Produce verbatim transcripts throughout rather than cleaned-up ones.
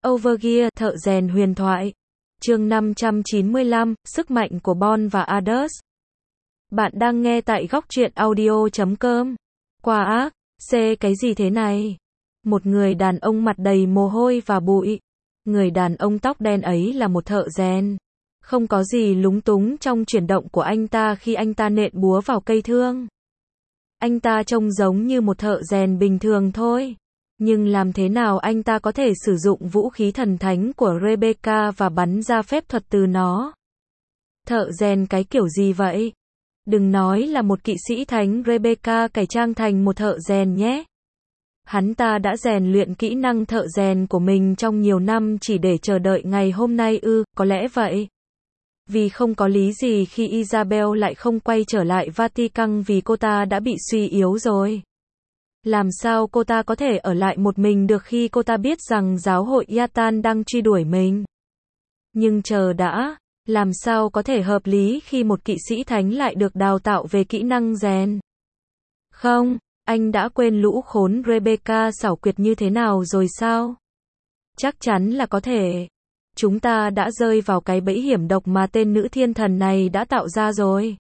Overgear, thợ rèn huyền thoại. Chương năm trăm chín mươi lăm, sức mạnh của Bon và Adus. Bạn đang nghe tại góc truyện audio chấm com. Qua ác, C cái gì thế này? Một người đàn ông mặt đầy mồ hôi và bụi. Người đàn ông tóc đen ấy là một thợ rèn. Không có gì lúng túng trong chuyển động của anh ta khi anh ta nện búa vào cây thương. Anh ta trông giống như một thợ rèn bình thường thôi. Nhưng làm thế nào anh ta có thể sử dụng vũ khí thần thánh của Rebecca và bắn ra phép thuật từ nó? Thợ rèn cái kiểu gì vậy? Đừng nói là một kỵ sĩ thánh Rebecca cải trang thành một thợ rèn nhé. Hắn ta đã rèn luyện kỹ năng thợ rèn của mình trong nhiều năm chỉ để chờ đợi ngày hôm nay ư, có lẽ vậy. Vì không có lý gì khi Isabel lại không quay trở lại Vatican vì cô ta đã bị suy yếu rồi. Làm sao cô ta có thể ở lại một mình được khi cô ta biết rằng giáo hội Yatan đang truy đuổi mình? Nhưng chờ đã, làm sao có thể hợp lý khi một kỵ sĩ thánh lại được đào tạo về kỹ năng rèn? Không, anh đã quên lũ khốn Rebecca xảo quyệt như thế nào rồi sao? Chắc chắn là có thể. Chúng ta đã rơi vào cái bẫy hiểm độc mà tên nữ thiên thần này đã tạo ra rồi.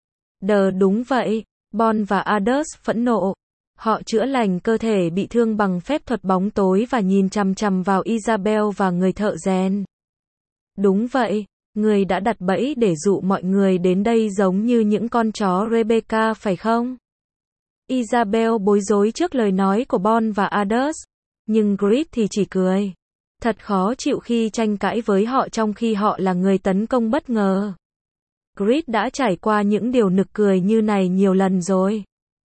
Đờ đúng vậy, Bon và Adus phẫn nộ. Họ chữa lành cơ thể bị thương bằng phép thuật bóng tối và nhìn chằm chằm vào Isabel và người thợ rèn. Đúng vậy, người đã đặt bẫy để dụ mọi người đến đây giống như những con chó Rebecca phải không? Isabel bối rối trước lời nói của Bon và Adus, nhưng Grit thì chỉ cười. Thật khó chịu khi tranh cãi với họ trong khi họ là người tấn công bất ngờ. Grit đã trải qua những điều nực cười như này nhiều lần rồi.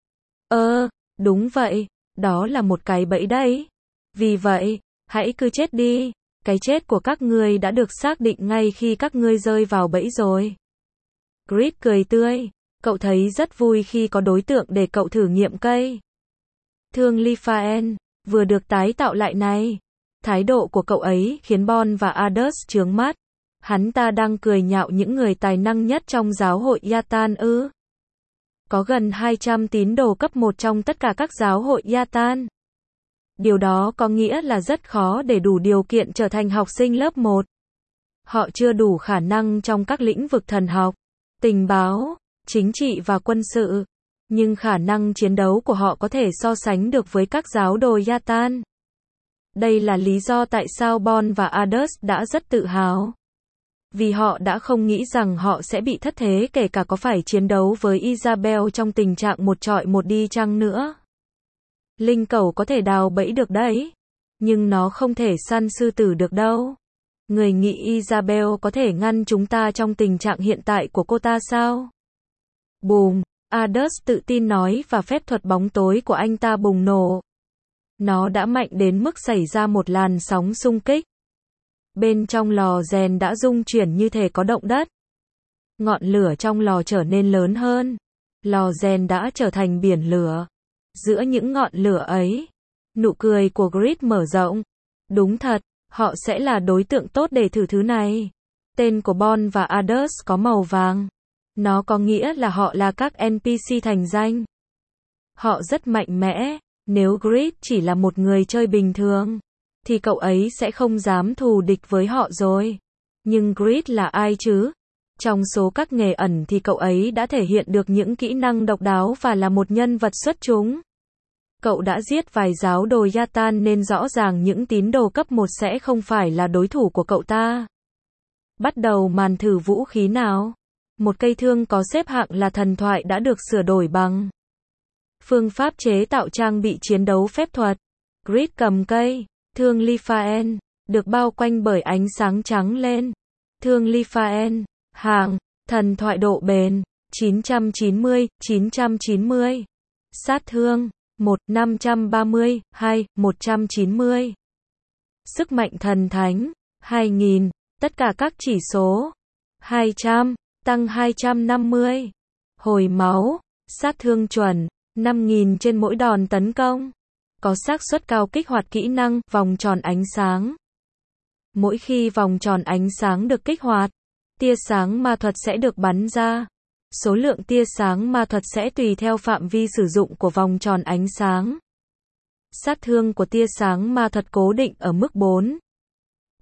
Ơ, đúng vậy, đó là một cái bẫy đấy. Vì vậy, hãy cứ chết đi. Cái chết của các ngươi đã được xác định ngay khi các ngươi rơi vào bẫy rồi. Grit cười tươi. Cậu thấy rất vui khi có đối tượng để cậu thử nghiệm cây thương Liphaen vừa được tái tạo lại này. Thái độ của cậu ấy khiến Bon và Adus chướng mắt. Hắn ta đang cười nhạo những người tài năng nhất trong giáo hội Yatan ư? Có gần hai trăm tín đồ cấp một trong tất cả các giáo hội Yatan. Điều đó có nghĩa là rất khó để đủ điều kiện trở thành học sinh lớp một. Họ chưa đủ khả năng trong các lĩnh vực thần học, tình báo, chính trị và quân sự. Nhưng khả năng chiến đấu của họ có thể so sánh được với các giáo đồ Yatan. Đây là lý do tại sao Bon và Adus đã rất tự hào. Vì họ đã không nghĩ rằng họ sẽ bị thất thế kể cả có phải chiến đấu với Isabel trong tình trạng một trọi một đi chăng nữa. Linh cẩu có thể đào bẫy được đấy. Nhưng nó không thể săn sư tử được đâu. Người nghĩ Isabel có thể ngăn chúng ta trong tình trạng hiện tại của cô ta sao? Bùm, Adus tự tin nói và phép thuật bóng tối của anh ta bùng nổ. Nó đã mạnh đến mức xảy ra một làn sóng xung kích. Bên trong lò rèn đã rung chuyển như thể có động đất. Ngọn lửa trong lò trở nên lớn hơn. Lò rèn đã trở thành biển lửa. Giữa những ngọn lửa ấy, nụ cười của Grit mở rộng. Đúng thật, họ sẽ là đối tượng tốt để thử thứ này. Tên của Bon và Adus có màu vàng. Nó có nghĩa là họ là các en pê xê thành danh. Họ rất mạnh mẽ. Nếu Grit chỉ là một người chơi bình thường, thì cậu ấy sẽ không dám thù địch với họ rồi. Nhưng Grit là ai chứ? Trong số các nghề ẩn thì cậu ấy đã thể hiện được những kỹ năng độc đáo và là một nhân vật xuất chúng. Cậu đã giết vài giáo đồ Yatan nên rõ ràng những tín đồ cấp một sẽ không phải là đối thủ của cậu ta. Bắt đầu màn thử vũ khí nào. Một cây thương có xếp hạng là thần thoại đã được sửa đổi bằng phương pháp chế tạo trang bị chiến đấu phép thuật. Grit cầm cây thương Liphaen, được bao quanh bởi ánh sáng trắng lên. Thương Liphaen, hạng, thần thoại độ bền, chín trăm chín mươi, chín trăm chín mươi. Sát thương, một, năm trăm ba mươi, hai, một trăm chín mươi. Sức mạnh thần thánh, hai nghìn, tất cả các chỉ số. hai trăm, tăng hai trăm năm mươi. Hồi máu, sát thương chuẩn, năm nghìn trên mỗi đòn tấn công. Có xác suất cao kích hoạt kỹ năng, vòng tròn ánh sáng. Mỗi khi vòng tròn ánh sáng được kích hoạt, tia sáng ma thuật sẽ được bắn ra. Số lượng tia sáng ma thuật sẽ tùy theo phạm vi sử dụng của vòng tròn ánh sáng. Sát thương của tia sáng ma thuật cố định ở mức bốn.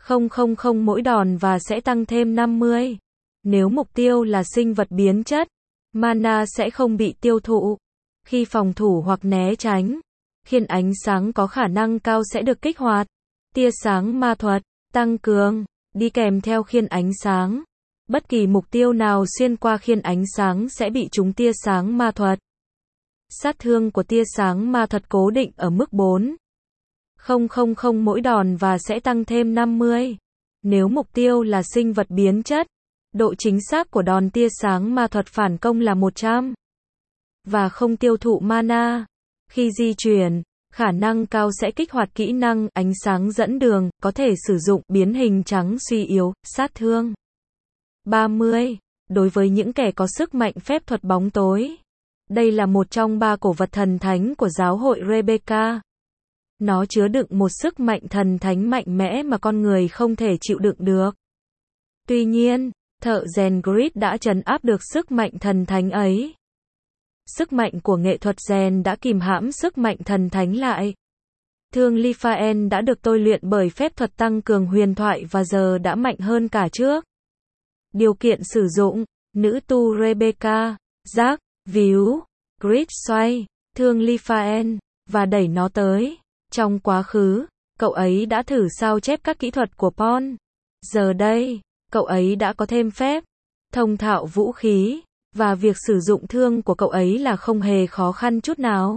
không không không mỗi đòn và sẽ tăng thêm năm mươi. Nếu mục tiêu là sinh vật biến chất, mana sẽ không bị tiêu thụ. Khi phòng thủ hoặc né tránh, khiên ánh sáng có khả năng cao sẽ được kích hoạt. Tia sáng ma thuật, tăng cường, đi kèm theo khiên ánh sáng. Bất kỳ mục tiêu nào xuyên qua khiên ánh sáng sẽ bị trúng tia sáng ma thuật. Sát thương của tia sáng ma thuật cố định ở mức bốn. không không không mỗi đòn và sẽ tăng thêm năm mươi. Nếu mục tiêu là sinh vật biến chất, độ chính xác của đòn tia sáng ma thuật phản công là một trăm. Và không tiêu thụ mana. Khi di chuyển, khả năng cao sẽ kích hoạt kỹ năng ánh sáng dẫn đường, có thể sử dụng biến hình trắng suy yếu, sát thương ba mươi. Đối với những kẻ có sức mạnh phép thuật bóng tối. Đây là một trong ba cổ vật thần thánh của giáo hội Rebecca. Nó chứa đựng một sức mạnh thần thánh mạnh mẽ mà con người không thể chịu đựng được. Tuy nhiên, thợ rèn Grid đã trấn áp được sức mạnh thần thánh ấy. Sức mạnh của nghệ thuật rèn đã kìm hãm sức mạnh thần thánh lại. Thương Liphaen đã được tôi luyện bởi phép thuật tăng cường huyền thoại và giờ đã mạnh hơn cả trước. Điều kiện sử dụng, nữ tu Rebecca, giác, víu, Grid xoay, thương Liphaen, và đẩy nó tới. Trong quá khứ, cậu ấy đã thử sao chép các kỹ thuật của Pawn. Giờ đây, cậu ấy đã có thêm phép, thông thạo vũ khí, và việc sử dụng thương của cậu ấy là không hề khó khăn chút nào.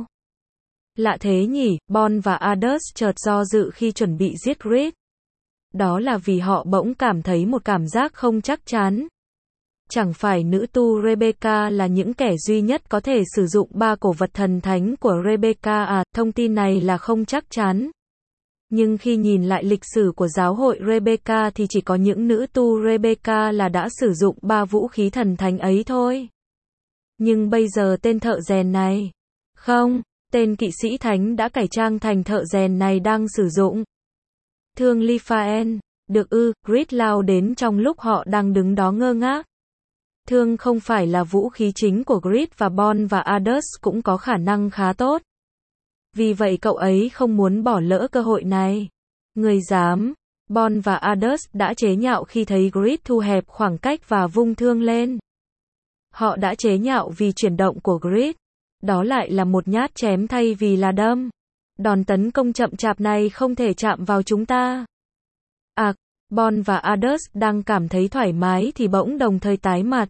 Lạ thế nhỉ, Bon và Adus chợt do dự khi chuẩn bị giết Grid. Đó là vì họ bỗng cảm thấy một cảm giác không chắc chắn. Chẳng phải nữ tu Rebecca là những kẻ duy nhất có thể sử dụng ba cổ vật thần thánh của Rebecca à, thông tin này là không chắc chắn. Nhưng khi nhìn lại lịch sử của giáo hội Rebecca thì chỉ có những nữ tu Rebecca là đã sử dụng ba vũ khí thần thánh ấy thôi. Nhưng bây giờ tên thợ rèn này, không, tên kỵ sĩ thánh đã cải trang thành thợ rèn này đang sử dụng thương Liphaen, được ư, Grid lao đến trong lúc họ đang đứng đó ngơ ngác. Thương không phải là vũ khí chính của Grid và Bon và Adus cũng có khả năng khá tốt. Vì vậy cậu ấy không muốn bỏ lỡ cơ hội này. Người dám, Bon và Adus đã chế nhạo khi thấy Grid thu hẹp khoảng cách và vung thương lên. Họ đã chế nhạo vì chuyển động của Grid. Đó lại là một nhát chém thay vì là đâm. Đòn tấn công chậm chạp này không thể chạm vào chúng ta. À, Bon và Adus đang cảm thấy thoải mái thì bỗng đồng thời tái mặt.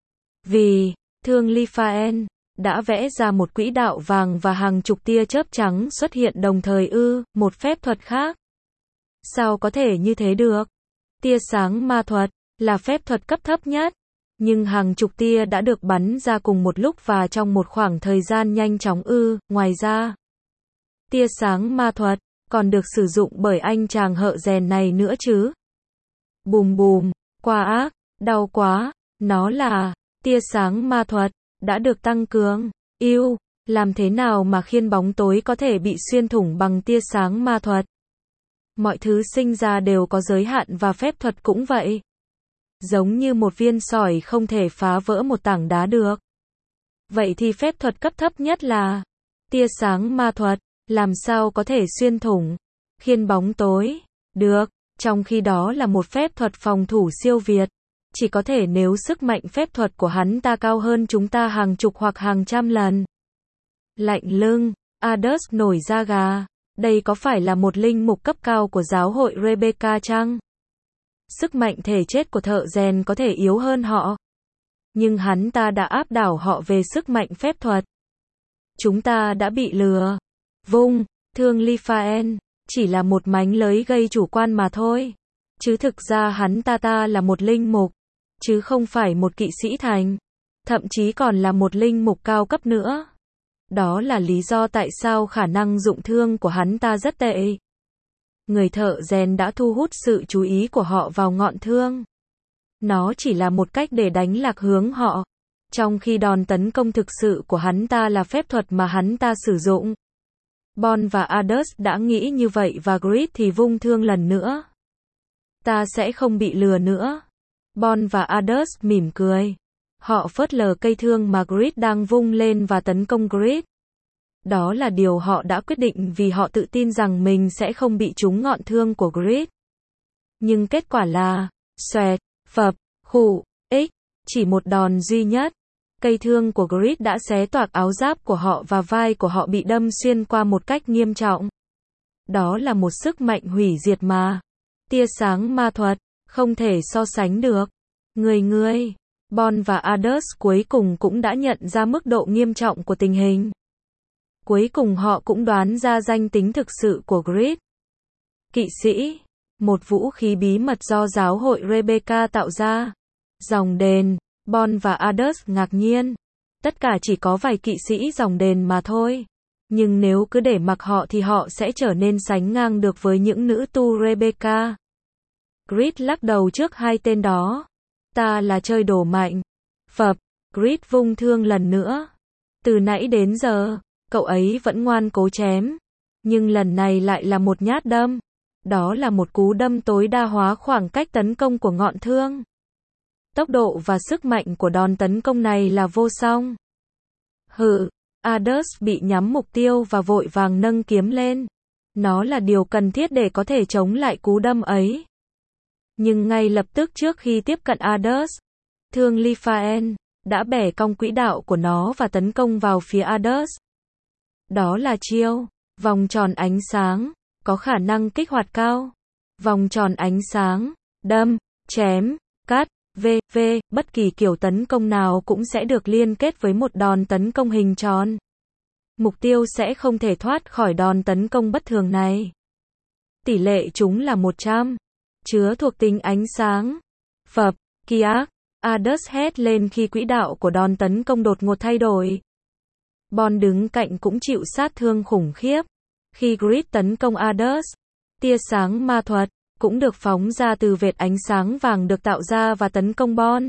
Vì, thương Liphaen đã vẽ ra một quỹ đạo vàng và hàng chục tia chớp trắng xuất hiện đồng thời ư, một phép thuật khác. Sao có thể như thế được? Tia sáng ma thuật là phép thuật cấp thấp nhất, nhưng hàng chục tia đã được bắn ra cùng một lúc và trong một khoảng thời gian nhanh chóng ư, ngoài ra. Tia sáng ma thuật còn được sử dụng bởi anh chàng hợ rèn này nữa chứ. Bùm bùm, quá ác, đau quá, nó là tia sáng ma thuật đã được tăng cường. Yêu, làm thế nào mà khiên bóng tối có thể bị xuyên thủng bằng tia sáng ma thuật? Mọi thứ sinh ra đều có giới hạn và phép thuật cũng vậy. Giống như một viên sỏi không thể phá vỡ một tảng đá được. Vậy thì phép thuật cấp thấp nhất là tia sáng ma thuật, làm sao có thể xuyên thủng khiên bóng tối được, trong khi đó là một phép thuật phòng thủ siêu việt. Chỉ có thể nếu sức mạnh phép thuật của hắn ta cao hơn chúng ta hàng chục hoặc hàng trăm lần. Lạnh lưng, Adus nổi da gà. Đây có phải là một linh mục cấp cao của giáo hội Rebecca chăng? Sức mạnh thể chất của thợ rèn có thể yếu hơn họ. Nhưng hắn ta đã áp đảo họ về sức mạnh phép thuật. Chúng ta đã bị lừa. Vung, thương Liphaen, chỉ là một mánh lới gây chủ quan mà thôi. Chứ thực ra hắn ta ta là một linh mục, chứ không phải một kỵ sĩ thành. Thậm chí còn là một linh mục cao cấp nữa. Đó là lý do tại sao khả năng dụng thương của hắn ta rất tệ. Người thợ rèn đã thu hút sự chú ý của họ vào ngọn thương. Nó chỉ là một cách để đánh lạc hướng họ. Trong khi đòn tấn công thực sự của hắn ta là phép thuật mà hắn ta sử dụng. Bon và Adus đã nghĩ như vậy và Grid thì vung thương lần nữa. Ta sẽ không bị lừa nữa. Bon và Adus mỉm cười. Họ phớt lờ cây thương mà Grid đang vung lên và tấn công Grid. Đó là điều họ đã quyết định vì họ tự tin rằng mình sẽ không bị trúng ngọn thương của Grid. Nhưng kết quả là, xoẹt, phập, khụ, ích, chỉ một đòn duy nhất. Cây thương của Grid đã xé toạc áo giáp của họ và vai của họ bị đâm xuyên qua một cách nghiêm trọng. Đó là một sức mạnh hủy diệt mà. Tia sáng ma thuật, không thể so sánh được. Người người, Bond và Ardus cuối cùng cũng đã nhận ra mức độ nghiêm trọng của tình hình. Cuối cùng họ cũng đoán ra danh tính thực sự của Grid. Kỵ sĩ, một vũ khí bí mật do giáo hội Rebecca tạo ra. Dòng đền, Bond và Ardus ngạc nhiên. Tất cả chỉ có vài kỵ sĩ dòng đền mà thôi. Nhưng nếu cứ để mặc họ thì họ sẽ trở nên sánh ngang được với những nữ tu Rebecca. Grid lắc đầu trước hai tên đó. Ta là chơi đồ mạnh. Phập, Grid vung thương lần nữa. Từ nãy đến giờ, cậu ấy vẫn ngoan cố chém. Nhưng lần này lại là một nhát đâm. Đó là một cú đâm tối đa hóa khoảng cách tấn công của ngọn thương. Tốc độ và sức mạnh của đòn tấn công này là vô song. Hự, Ardus bị nhắm mục tiêu và vội vàng nâng kiếm lên. Nó là điều cần thiết để có thể chống lại cú đâm ấy. Nhưng ngay lập tức trước khi tiếp cận Ardus, thương Liphaen đã bẻ cong quỹ đạo của nó và tấn công vào phía Ardus. Đó là chiêu vòng tròn ánh sáng, có khả năng kích hoạt cao. Vòng tròn ánh sáng, đâm, chém, cắt, v, v, bất kỳ kiểu tấn công nào cũng sẽ được liên kết với một đòn tấn công hình tròn. Mục tiêu sẽ không thể thoát khỏi đòn tấn công bất thường này. Tỷ lệ chúng là một trăm. Chứa thuộc tính ánh sáng. Phập, Kiak, Ardus hét lên khi quỹ đạo của đòn tấn công đột ngột thay đổi. Bond đứng cạnh cũng chịu sát thương khủng khiếp. Khi Grid tấn công Ardus, tia sáng ma thuật cũng được phóng ra từ vệt ánh sáng vàng được tạo ra và tấn công Bond.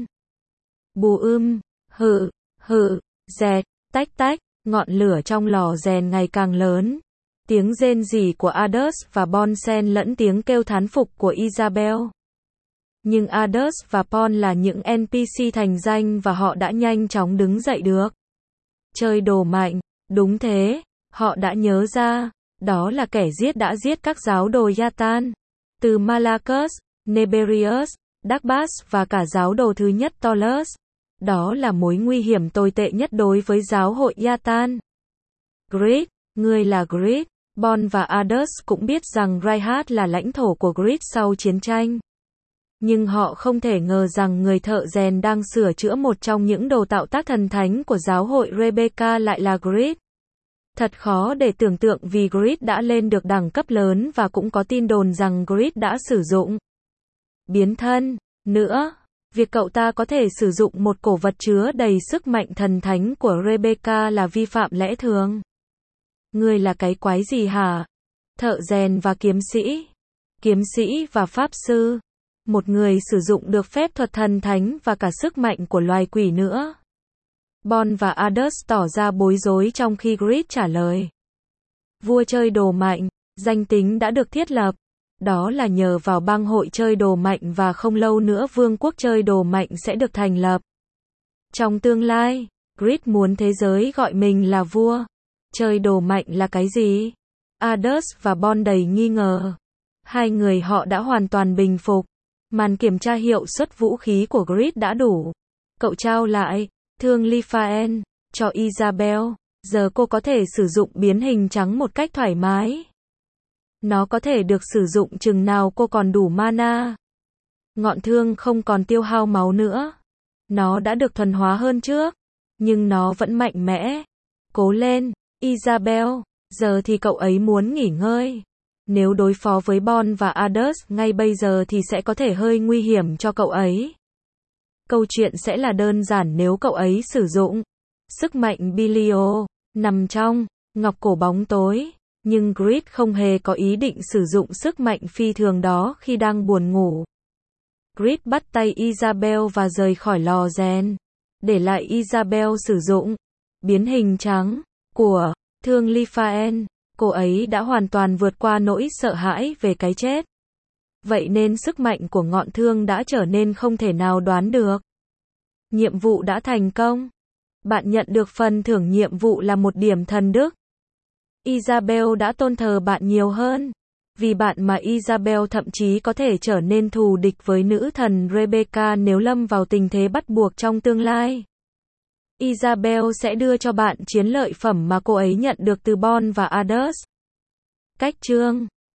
Bù ưm, hự, hự, dẹt, tách tách, ngọn lửa trong lò rèn ngày càng lớn. Tiếng rên rỉ của Ardus và Bond xen lẫn tiếng kêu thán phục của Isabel. Nhưng Ardus và Bond là những en pê xê thành danh và họ đã nhanh chóng đứng dậy được. Chơi đồ mạnh, đúng thế, họ đã nhớ ra, đó là kẻ giết đã giết các giáo đồ Yatan. Từ Malachus, Neberius, Dagbas và cả giáo đồ thứ nhất Tolus. Đó là mối nguy hiểm tồi tệ nhất đối với giáo hội Yatan. Grid, ngươi là Grid. Bond và Ardus cũng biết rằng Reinhardt là lãnh thổ của Grid sau chiến tranh. Nhưng họ không thể ngờ rằng người thợ rèn đang sửa chữa một trong những đồ tạo tác thần thánh của giáo hội Rebecca lại là Grid. Thật khó để tưởng tượng vì Grid đã lên được đẳng cấp lớn và cũng có tin đồn rằng Grid đã sử dụng biến thân. Nữa, việc cậu ta có thể sử dụng một cổ vật chứa đầy sức mạnh thần thánh của Rebecca là vi phạm lẽ thường. Ngươi là cái quái gì hả? Thợ rèn và kiếm sĩ. Kiếm sĩ và pháp sư. Một người sử dụng được phép thuật thần thánh và cả sức mạnh của loài quỷ nữa. Bond và Ardus tỏ ra bối rối trong khi Grid trả lời. Vua chơi đồ mạnh, danh tính đã được thiết lập. Đó là nhờ vào bang hội chơi đồ mạnh và không lâu nữa vương quốc chơi đồ mạnh sẽ được thành lập. Trong tương lai, Grid muốn thế giới gọi mình là vua. Chơi đồ mạnh là cái gì? Ardus và Bond đầy nghi ngờ. Hai người họ đã hoàn toàn bình phục. Màn kiểm tra hiệu suất vũ khí của Grid đã đủ. Cậu trao lại thương Liphaen cho Isabel. Giờ cô có thể sử dụng biến hình trắng một cách thoải mái. Nó có thể được sử dụng chừng nào cô còn đủ mana. Ngọn thương không còn tiêu hao máu nữa. Nó đã được thuần hóa hơn trước. Nhưng nó vẫn mạnh mẽ. Cố lên, Isabel. Giờ thì cậu ấy muốn nghỉ ngơi. Nếu đối phó với Bond và Ardus ngay bây giờ thì sẽ có thể hơi nguy hiểm cho cậu ấy. Câu chuyện sẽ là đơn giản nếu cậu ấy sử dụng sức mạnh Bilio nằm trong ngọc cổ bóng tối. Nhưng Grid không hề có ý định sử dụng sức mạnh phi thường đó khi đang buồn ngủ. Grid bắt tay Isabel và rời khỏi lò rèn. Để lại Isabel sử dụng biến hình trắng của thương Liphaen. Cô ấy đã hoàn toàn vượt qua nỗi sợ hãi về cái chết. Vậy nên sức mạnh của ngọn thương đã trở nên không thể nào đoán được. Nhiệm vụ đã thành công. Bạn nhận được phần thưởng nhiệm vụ là một điểm thần đức. Isabel đã tôn thờ bạn nhiều hơn. Vì bạn mà Isabel thậm chí có thể trở nên thù địch với nữ thần Rebecca nếu lâm vào tình thế bắt buộc trong tương lai. Isabel sẽ đưa cho bạn chiến lợi phẩm mà cô ấy nhận được từ Bon và Adus. Cách chương